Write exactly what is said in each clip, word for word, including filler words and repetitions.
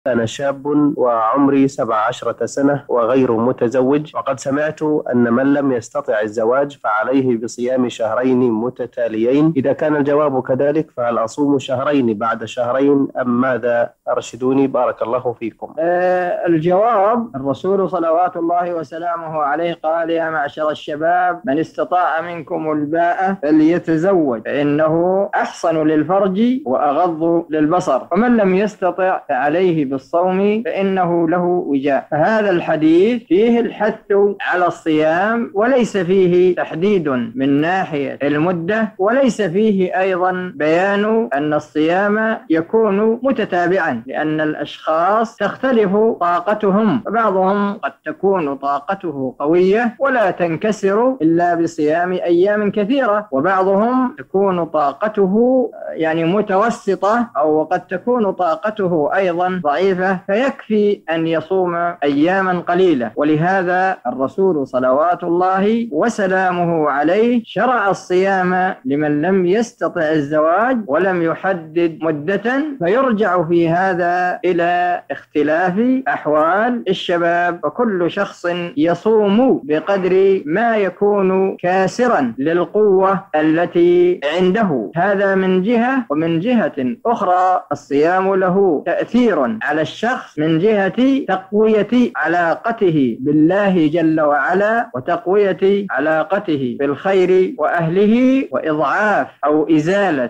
أنا شاب وعمري سبع عشرة سنة وغير متزوج، وقد سمعت أن من لم يستطع الزواج فعليه بصيام شهرين متتاليين. إذا كان الجواب كذلك فهل أصوم شهرين بعد شهرين أم ماذا؟ أرشدوني بارك الله فيكم. آه الجواب: الرسول صلوات الله وسلامه عليه قال: يا معشر الشباب من استطاع منكم الباءة فليتزوج فإنه أحصن للفرج وأغض للبصر، ومن لم يستطع فعليه بالصوم فإنه له وجاء. فهذا الحديث فيه الحث على الصيام وليس فيه تحديد من ناحية المدة، وليس فيه أيضا بيان أن الصيام يكون متتابعا، لأن الأشخاص تختلف طاقتهم، فبعضهم قد تكون طاقته قوية ولا تنكسر إلا بصيام أيام كثيرة، وبعضهم تكون طاقته يعني متوسطة أو قد تكون طاقته أيضا ضعيفة فيكفي أن يصوم أياما قليلة. ولهذا الرسول صلوات الله وسلامه عليه شرع الصيام لمن لم يستطع الزواج ولم يحدد مدة، فيرجع في هذا إلى اختلاف أحوال الشباب، وكل شخص يصوم بقدر ما يكون كاسرا للقوة التي عنده. هذا من جهة، ومن جهة أخرى الصيام له تأثير على الشخص من جهة تقوية علاقته بالله جل وعلا، وتقوية علاقته بالخير وأهله، وإضعاف أو إزالة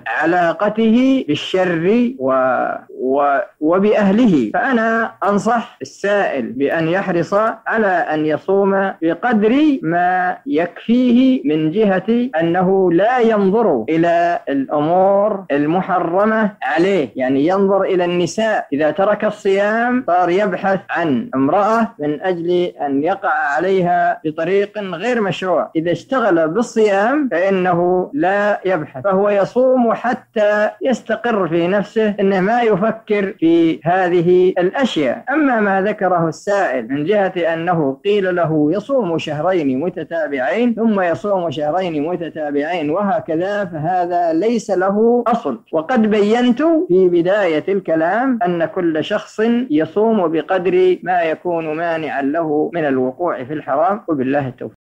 علاقته بالشر و... و... وبأهله. فأنا أنصح السائل بأن يحرص على أن يصوم بقدر ما يكفيه من جهة أنه لا ينظر إلى الأمور المحرمة عليه، يعني ينظر إلى النساء. إذا ترك الصيام صار يبحث عن امرأة من أجل أن يقع عليها بطريق غير مشروع. إذا اشتغل بالصيام فإنه لا يبحث، فهو يصوم حتى يستقر في نفسه إنه ما يفكر في هذه الأشياء. أما ما ذكره السائل من جهة أنه قيل له يصوم شهرين متتابعين ثم يصوم شهرين متتابعين وهكذا، فهذا ليس له أصل. وقد بينت في بداية الكلام أن كل شخص يصوم بقدر ما يكون مانعا له من الوقوع في الحرام، وبالله التوفيق.